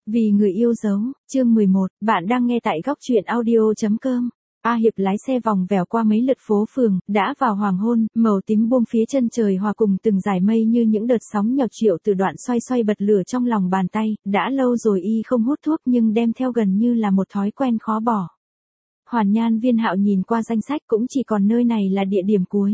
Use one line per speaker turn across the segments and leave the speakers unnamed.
Vì người yêu dấu, chương 11, bạn đang nghe tại góc truyện audio.com. A Hiệp lái xe vòng vèo qua mấy lượt phố phường, đã vào hoàng hôn, màu tím buông phía chân trời hòa cùng từng dải mây như những đợt sóng nhỏ. Triệu Tử Đoạn xoay xoay bật lửa trong lòng bàn tay, đã lâu rồi y không hút thuốc nhưng đem theo gần như là một thói quen khó bỏ. Hoàn Nhan Viên Hạo nhìn qua danh sách cũng chỉ còn nơi này là địa điểm cuối.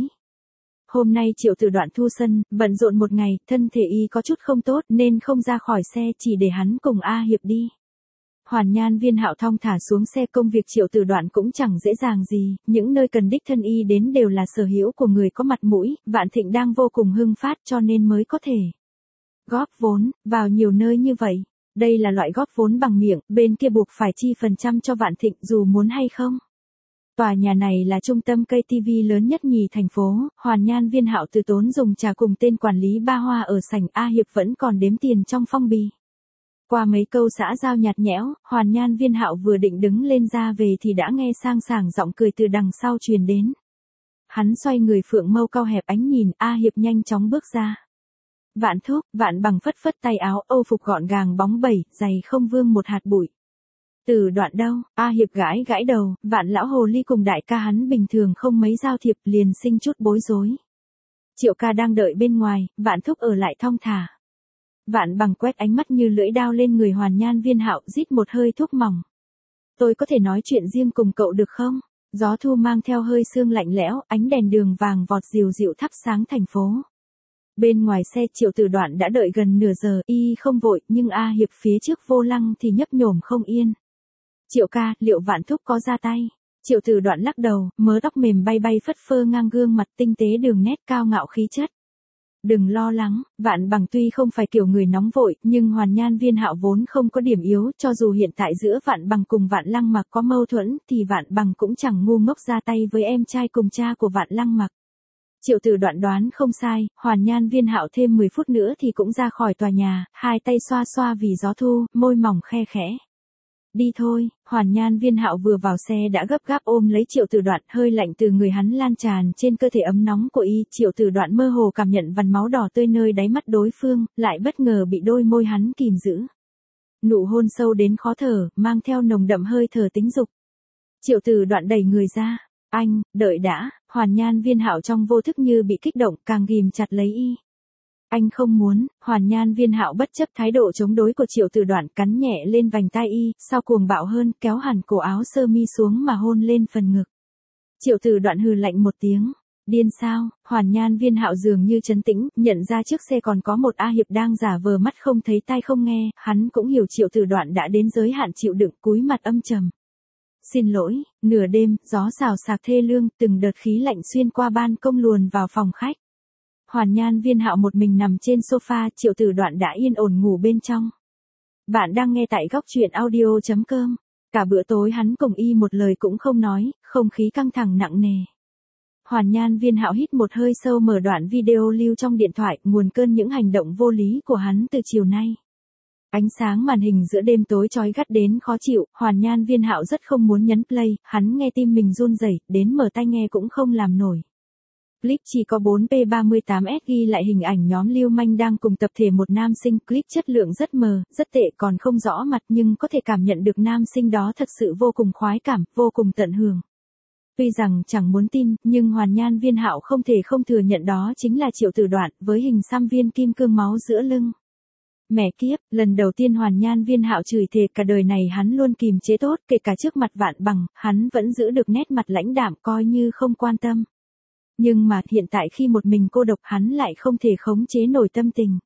Hôm nay Triệu Tử Đoạn thu sân, bận rộn một ngày, thân thể y có chút không tốt nên không ra khỏi xe, chỉ để hắn cùng A Hiệp đi. Hoàn Nhan Viên Hạo thong thả xuống xe, công việc Triệu Tử Đoạn cũng chẳng dễ dàng gì, những nơi cần đích thân y đến đều là sở hữu của người có mặt mũi, Vạn Thịnh đang vô cùng hưng phát cho nên mới có thể góp vốn vào nhiều nơi như vậy. Đây là loại góp vốn bằng miệng, bên kia buộc phải chi phần trăm cho Vạn Thịnh dù muốn hay không. Tòa nhà này là trung tâm cây TV lớn nhất nhì thành phố, Hoàn Nhan Viên Hạo từ tốn dùng trà cùng tên quản lý ba hoa ở sảnh. A Hiệp vẫn còn đếm tiền trong phong bì. Qua mấy câu xã giao nhạt nhẽo, Hoàn Nhan Viên Hạo vừa định đứng lên ra về thì đã nghe sang sảng giọng cười từ đằng sau truyền đến. Hắn xoay người, phượng mâu cau hẹp ánh nhìn, A Hiệp nhanh chóng bước ra. Vạn thúc, Vạn Bằng phất phất tay áo, âu phục gọn gàng bóng bẩy, giày không vương một hạt bụi. Tử Đoạn đâu? A Hiệp gãi gãi đầu, Vạn lão hồ ly cùng đại ca hắn bình thường không mấy giao thiệp, liền sinh chút bối rối. Triệu ca đang đợi bên ngoài, Vạn thúc ở lại thong thả. Vạn Bằng quét ánh mắt như lưỡi dao lên người Hoàn Nhan Viên Hạo, rít một hơi thuốc mỏng. Tôi có thể nói chuyện riêng cùng cậu được không? Gió thu mang theo hơi sương lạnh lẽo, ánh đèn đường vàng vọt dịu dịu thắp sáng thành phố. Bên ngoài xe Triệu Tử Đoạn đã đợi gần nửa giờ, y không vội, nhưng A Hiệp phía trước vô lăng thì nhấp nhổm không yên. Triệu ca, liệu Vạn thúc có ra tay? Triệu Tử Đoạn lắc đầu, mớ tóc mềm bay bay phất phơ ngang gương mặt, tinh tế đường nét, cao ngạo khí chất. Đừng lo lắng, Vạn Bằng tuy không phải kiểu người nóng vội, nhưng Hoàn Nhan Viên Hạo vốn không có điểm yếu, cho dù hiện tại giữa Vạn Bằng cùng Vạn Lăng Mặc có mâu thuẫn, thì Vạn Bằng cũng chẳng ngu ngốc ra tay với em trai cùng cha của Vạn Lăng Mặc. Triệu Tử Đoạn đoán không sai, Hoàn Nhan Viên Hạo thêm 10 phút nữa thì cũng ra khỏi tòa nhà, hai tay xoa xoa vì gió thu, môi mỏng khe khẽ. Đi thôi. Hoàn Nhan Viên Hạo vừa vào xe đã gấp gáp ôm lấy Triệu Tử Đoạn, hơi lạnh từ người hắn lan tràn trên cơ thể ấm nóng của y. Triệu Tử Đoạn mơ hồ cảm nhận vằn máu đỏ tươi nơi đáy mắt đối phương, lại bất ngờ bị đôi môi hắn kìm giữ. Nụ hôn sâu đến khó thở, mang theo nồng đậm hơi thở tính dục. Triệu Tử Đoạn đẩy người ra. Anh, đợi đã. Hoàn Nhan Viên Hạo trong vô thức như bị kích động, càng ghìm chặt lấy y. Anh không muốn. Hoàn Nhan Viên Hạo bất chấp thái độ chống đối của Triệu Tử Đoạn, cắn nhẹ lên vành tai y, sau cuồng bạo hơn, kéo hẳn cổ áo sơ mi xuống mà hôn lên phần ngực. Triệu Tử Đoạn hừ lạnh một tiếng. Điên sao? Hoàn Nhan Viên Hạo dường như trấn tĩnh, nhận ra trước xe còn có một A Hiệp đang giả vờ mắt không thấy tai không nghe, hắn cũng hiểu Triệu Tử Đoạn đã đến giới hạn chịu đựng, cúi mặt âm trầm. Xin lỗi. Nửa đêm, gió xào xạc thê lương, từng đợt khí lạnh xuyên qua ban công luồn vào phòng khách. Hoàn Nhan Viên Hạo một mình nằm trên sofa, Triệu Tử Đoạn đã yên ổn ngủ bên trong. Bạn đang nghe tại góc truyện audio.com. Cả bữa tối hắn cùng y một lời cũng không nói, không khí căng thẳng nặng nề. Hoàn Nhan Viên Hạo hít một hơi sâu, mở đoạn video lưu trong điện thoại, nguồn cơn những hành động vô lý của hắn từ chiều nay. Ánh sáng màn hình giữa đêm tối chói gắt đến khó chịu, Hoàn Nhan Viên Hạo rất không muốn nhấn play, hắn nghe tim mình run rẩy, đến mở tai nghe cũng không làm nổi. Clip chỉ có 4p38s ghi lại hình ảnh nhóm lưu manh đang cùng tập thể một nam sinh, clip chất lượng rất mờ, rất tệ, còn không rõ mặt nhưng có thể cảm nhận được nam sinh đó thật sự vô cùng khoái cảm, vô cùng tận hưởng. Tuy rằng chẳng muốn tin, nhưng Hoàn Nhan Viên Hạo không thể không thừa nhận đó chính là Triệu Tử Đoạn, với hình xăm viên kim cương máu giữa lưng. Mẹ kiếp, lần đầu tiên Hoàn Nhan Viên Hạo chửi thề cả đời này hắn luôn kìm chế tốt, kể cả trước mặt Vạn Bằng, hắn vẫn giữ được nét mặt lãnh đạm coi như không quan tâm. Nhưng mà hiện tại khi một mình cô độc hắn lại không thể khống chế nổi tâm tình.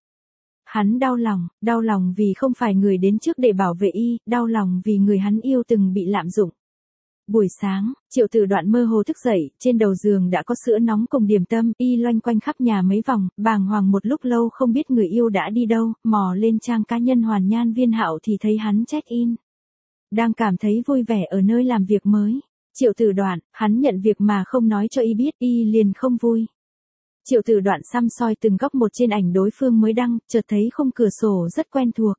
Hắn đau lòng vì không phải người đến trước để bảo vệ y, đau lòng vì người hắn yêu từng bị lạm dụng. Buổi sáng, Triệu Tử Đoạn mơ hồ thức dậy, trên đầu giường đã có sữa nóng cùng điểm tâm, y loanh quanh khắp nhà mấy vòng, bàng hoàng một lúc lâu không biết người yêu đã đi đâu, mò lên trang cá nhân Hoàn Nhan Viên Hạo thì thấy hắn check-in. Đang cảm thấy vui vẻ ở nơi làm việc mới. Triệu Tử Đoạn, hắn nhận việc mà không nói cho y biết, y liền không vui. Triệu Tử Đoạn săm soi từng góc một trên ảnh đối phương mới đăng, chợt thấy khung cửa sổ rất quen thuộc.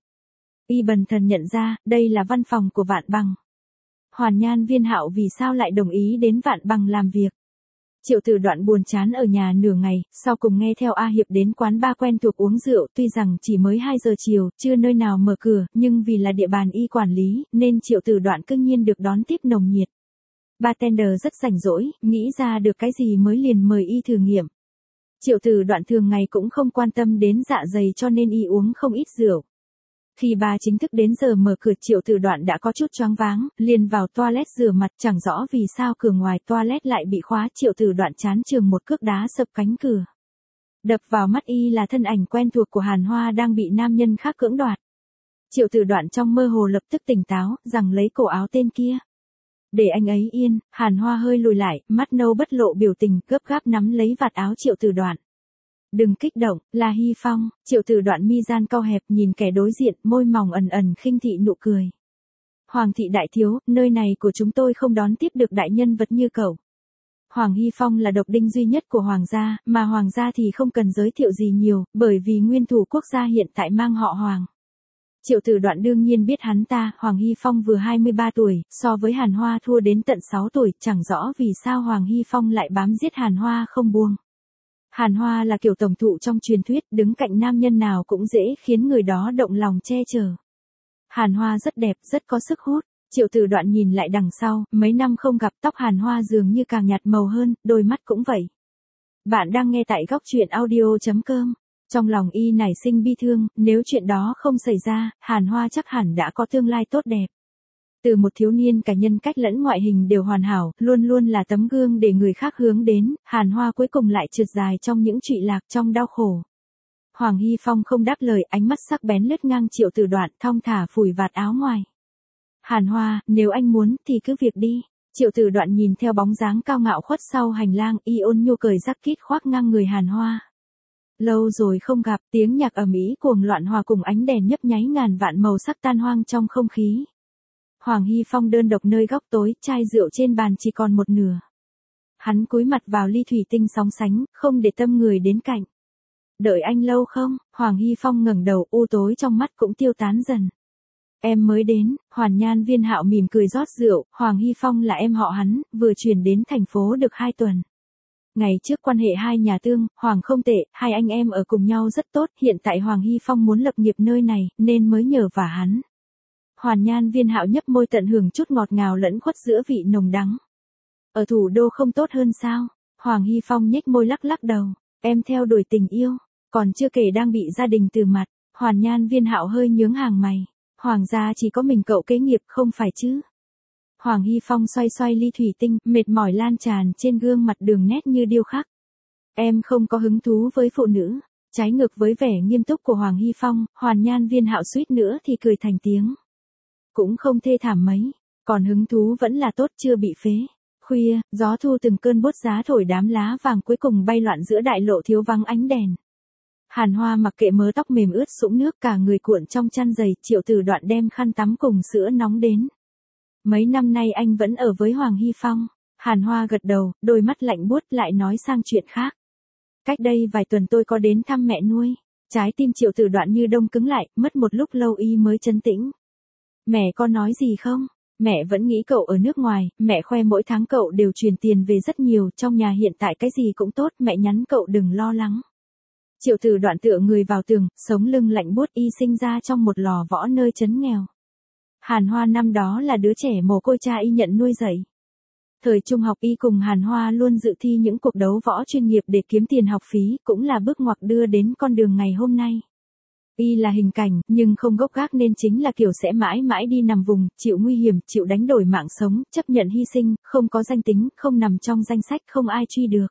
Y bần thần nhận ra, đây là văn phòng của Vạn Bằng. Hoàn Nhan Viên Hạo vì sao lại đồng ý đến Vạn Bằng làm việc? Triệu Tử Đoạn buồn chán ở nhà nửa ngày, sau cùng nghe theo A Hiệp đến quán bar quen thuộc uống rượu, tuy rằng chỉ mới 2 giờ chiều, chưa nơi nào mở cửa, nhưng vì là địa bàn y quản lý, nên Triệu Tử Đoạn cương nhiên được đón tiếp nồng nhiệt. Bartender rất rảnh rỗi, nghĩ ra được cái gì mới liền mời y thử nghiệm. Triệu Tử Đoạn thường ngày cũng không quan tâm đến dạ dày cho nên y uống không ít rượu. Khi bà chính thức đến giờ mở cửa, Triệu Tử Đoạn đã có chút choáng váng, liền vào toilet rửa mặt, chẳng rõ vì sao cửa ngoài toilet lại bị khóa. Triệu Tử Đoạn chán chường một cước đá sập cánh cửa. Đập vào mắt y là thân ảnh quen thuộc của Hàn Hoa đang bị nam nhân khác cưỡng đoạt. Triệu Tử Đoạn trong mơ hồ lập tức tỉnh táo, rằng lấy cổ áo tên kia. Để anh ấy yên, Hàn Hoa hơi lùi lại, mắt nâu bất lộ biểu tình, gấp gáp nắm lấy vạt áo Triệu Tử Đoạn. Đừng kích động, là Hy Phong. Triệu Tử Đoạn mi gian cau hẹp nhìn kẻ đối diện, môi mỏng ẩn ẩn khinh thị nụ cười. Hoàng thị đại thiếu, nơi này của chúng tôi không đón tiếp được đại nhân vật như cậu. Hoàng Hy Phong là độc đinh duy nhất của Hoàng gia, mà Hoàng gia thì không cần giới thiệu gì nhiều, bởi vì nguyên thủ quốc gia hiện tại mang họ Hoàng. Triệu Tử Đoạn đương nhiên biết hắn ta. Hoàng Hy Phong vừa 23 tuổi, so với Hàn Hoa thua đến tận 6 tuổi, chẳng rõ vì sao Hoàng Hy Phong lại bám giết Hàn Hoa không buông. Hàn Hoa là kiểu tổng thụ trong truyền thuyết, đứng cạnh nam nhân nào cũng dễ khiến người đó động lòng che chở. Hàn Hoa rất đẹp, rất có sức hút. Triệu Tử Đoạn nhìn lại đằng sau, mấy năm không gặp, tóc Hàn Hoa dường như càng nhạt màu hơn, đôi mắt cũng vậy. Bạn đang nghe tại góc truyện audio.com. Trong lòng y nảy sinh bi thương, nếu chuyện đó không xảy ra, Hàn Hoa chắc hẳn đã có tương lai tốt đẹp. Từ một thiếu niên cả nhân cách lẫn ngoại hình đều hoàn hảo, luôn luôn là tấm gương để người khác hướng đến, Hàn Hoa cuối cùng lại trượt dài trong những trụy lạc, trong đau khổ. Hoàng Hy Phong không đáp lời, ánh mắt sắc bén lướt ngang Triệu Tử Đoạn, thong thả phủi vạt áo ngoài. Hàn Hoa, nếu anh muốn, thì cứ việc đi. Triệu Tử Đoạn nhìn theo bóng dáng cao ngạo khuất sau hành lang, y ôn nhu cởi jacket khoác ngang người Hàn Hoa. Lâu rồi không gặp, tiếng nhạc ầm ĩ cuồng loạn hòa cùng ánh đèn nhấp nháy ngàn vạn màu sắc tan hoang trong không khí. Hoàng Hy Phong đơn độc nơi góc tối, chai rượu trên bàn chỉ còn một nửa. Hắn cúi mặt vào ly thủy tinh sóng sánh, không để tâm người đến cạnh. Đợi anh lâu không? Hoàng Hy Phong ngẩng đầu, u tối trong mắt cũng tiêu tán dần. Em mới đến. Hoàn Nhan Viên Hạo mỉm cười rót rượu. Hoàng Hy Phong là em họ hắn, vừa chuyển đến thành phố được 2 tuần. Ngày trước quan hệ hai nhà tương, Hoàng không tệ, hai anh em ở cùng nhau rất tốt, hiện tại Hoàng Hy Phong muốn lập nghiệp nơi này, nên mới nhờ vả hắn. Hoàn Nhan Viên Hạo nhấp môi tận hưởng chút ngọt ngào lẫn khuất giữa vị nồng đắng. Ở thủ đô không tốt hơn sao? Hoàng Hy Phong nhếch môi lắc lắc đầu, em theo đuổi tình yêu, còn chưa kể đang bị gia đình từ mặt. Hoàn Nhan Viên Hạo hơi nhướng hàng mày, Hoàng gia chỉ có mình cậu kế nghiệp không phải chứ? Hoàng Hy Phong xoay xoay ly thủy tinh, mệt mỏi lan tràn trên gương mặt đường nét như điêu khắc. Em không có hứng thú với phụ nữ. Trái ngược với vẻ nghiêm túc của Hoàng Hy Phong, Hoàn Nhan Viên Hạo suýt nữa thì cười thành tiếng. Cũng không thê thảm mấy, còn hứng thú vẫn là tốt, chưa bị phế. Khuya, gió thu từng cơn bút giá thổi đám lá vàng cuối cùng bay loạn giữa đại lộ thiếu vắng ánh đèn. Hàn Hoa mặc kệ mớ tóc mềm ướt sũng nước, cả người cuộn trong chăn dày. Triệu Tử Đoạn đem khăn tắm cùng sữa nóng đến. Mấy năm nay anh vẫn ở với Hoàng Hy Phong. Hàn Hoa gật đầu, đôi mắt lạnh buốt, lại nói sang chuyện khác. Cách đây vài tuần tôi có đến thăm mẹ nuôi. Trái tim Triệu Tử Đoạn như đông cứng lại, mất một lúc lâu y mới trấn tĩnh. Mẹ có nói gì không? Mẹ vẫn nghĩ cậu ở nước ngoài, mẹ khoe mỗi tháng cậu đều truyền tiền về rất nhiều, trong nhà hiện tại cái gì cũng tốt, mẹ nhắn cậu đừng lo lắng. Triệu Tử Đoạn tựa người vào tường, sống lưng lạnh buốt, y sinh ra trong một lò võ nơi trấn nghèo. Hàn Hoa năm đó là đứa trẻ mồ côi cha y nhận nuôi dạy. Thời trung học y cùng Hàn Hoa luôn dự thi những cuộc đấu võ chuyên nghiệp để kiếm tiền học phí, cũng là bước ngoặt đưa đến con đường ngày hôm nay. Y là hình cảnh, nhưng không gốc gác nên chính là kiểu sẽ mãi mãi đi nằm vùng, chịu nguy hiểm, chịu đánh đổi mạng sống, chấp nhận hy sinh, không có danh tính, không nằm trong danh sách, không ai truy được.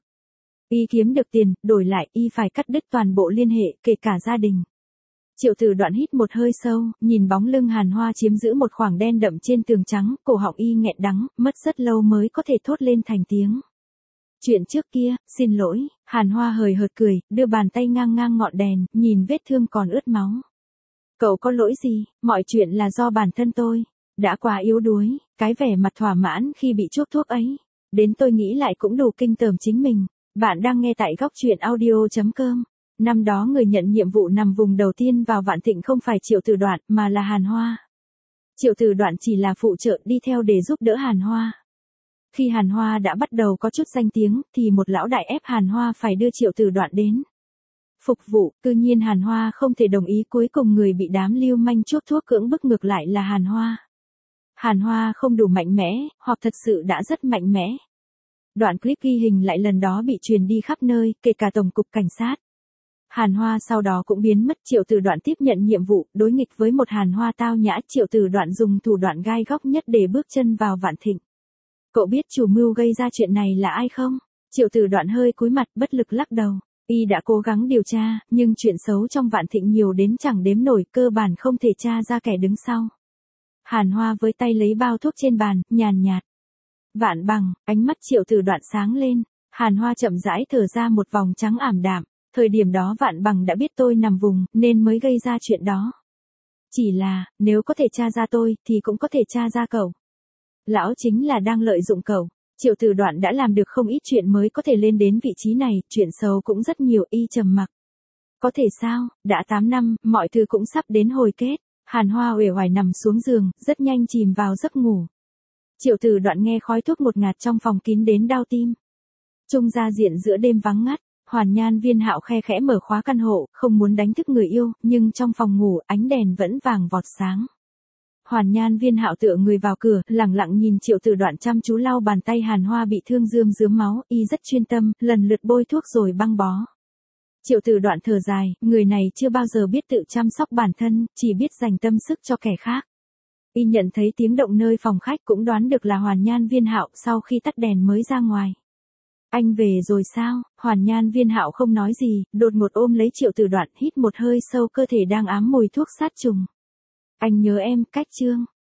Y kiếm được tiền, đổi lại y phải cắt đứt toàn bộ liên hệ, kể cả gia đình. Triệu Tử Đoạn hít một hơi sâu, nhìn bóng lưng Hàn Hoa chiếm giữ một khoảng đen đậm trên tường trắng, cổ họng y nghẹn đắng, mất rất lâu mới có thể thốt lên thành tiếng. Chuyện trước kia, xin lỗi. Hàn Hoa hời hợt cười, đưa bàn tay ngang ngang ngọn đèn, nhìn vết thương còn ướt máu. Cậu có lỗi gì, mọi chuyện là do bản thân tôi. Đã quá yếu đuối, cái vẻ mặt thỏa mãn khi bị chuốc thuốc ấy. Đến tôi nghĩ lại cũng đủ kinh tởm chính mình. Bạn đang nghe tại góc truyện audio.com. Năm đó người nhận nhiệm vụ nằm vùng đầu tiên vào Vạn Thịnh không phải Triệu Tử Đoạn, mà là Hàn Hoa. Triệu Tử Đoạn chỉ là phụ trợ đi theo để giúp đỡ Hàn Hoa. Khi Hàn Hoa đã bắt đầu có chút danh tiếng, thì một lão đại ép Hàn Hoa phải đưa Triệu Tử Đoạn đến phục vụ, tự nhiên Hàn Hoa không thể đồng ý, cuối cùng người bị đám lưu manh chuốc thuốc cưỡng bức ngược lại là Hàn Hoa. Hàn Hoa không đủ mạnh mẽ, hoặc thật sự đã rất mạnh mẽ. Đoạn clip ghi hình lại lần đó bị truyền đi khắp nơi, kể cả Tổng cục Cảnh sát. Hàn Hoa sau đó cũng biến mất. Triệu Tử Đoạn tiếp nhận nhiệm vụ, đối nghịch với một Hàn Hoa tao nhã. Triệu Tử Đoạn dùng thủ đoạn gai góc nhất để bước chân vào Vạn Thịnh. Cậu biết chủ mưu gây ra chuyện này là ai không? Triệu Tử Đoạn hơi cúi mặt bất lực lắc đầu. Y đã cố gắng điều tra, nhưng chuyện xấu trong Vạn Thịnh nhiều đến chẳng đếm nổi, cơ bản không thể tra ra kẻ đứng sau. Hàn Hoa với tay lấy bao thuốc trên bàn, nhàn nhạt. Vạn Bằng, ánh mắt Triệu Tử Đoạn sáng lên. Hàn Hoa chậm rãi thở ra một vòng trắng ảm đạm. Thời điểm đó Vạn Bằng đã biết tôi nằm vùng, nên mới gây ra chuyện đó. Chỉ là, nếu có thể tra ra tôi, thì cũng có thể tra ra cậu. Lão chính là đang lợi dụng cậu. Triệu Tử Đoạn đã làm được không ít chuyện mới có thể lên đến vị trí này, chuyện xấu cũng rất nhiều. Y trầm mặc. Có thể sao, đã 8 năm, mọi thứ cũng sắp đến hồi kết. Hàn Hoa uể oải nằm xuống giường, rất nhanh chìm vào giấc ngủ. Triệu Tử Đoạn nghe khói thuốc ngột ngạt trong phòng kín đến đau tim. Trung gia diện giữa đêm vắng ngắt, Hoàn Nhan Viên Hạo khe khẽ mở khóa căn hộ, không muốn đánh thức người yêu, nhưng trong phòng ngủ ánh đèn vẫn vàng vọt sáng. Hoàn Nhan Viên Hạo tựa người vào cửa, lặng lặng nhìn Triệu Tử Đoạn chăm chú lau bàn tay Hàn Hoa bị thương rơm rớm máu. Y rất chuyên tâm, lần lượt bôi thuốc rồi băng bó. Triệu Tử Đoạn thở dài, người này chưa bao giờ biết tự chăm sóc bản thân, chỉ biết dành tâm sức cho kẻ khác. Y nhận thấy tiếng động nơi phòng khách, cũng đoán được là Hoàn Nhan Viên Hạo, sau khi tắt đèn mới ra ngoài. Anh về rồi sao? Hoàn Nhan Viên Hạo không nói gì, đột ngột ôm lấy Triệu Tử Đoạn, hít một hơi sâu, cơ thể đang ám mùi thuốc sát trùng. Anh nhớ em, Cách Trương.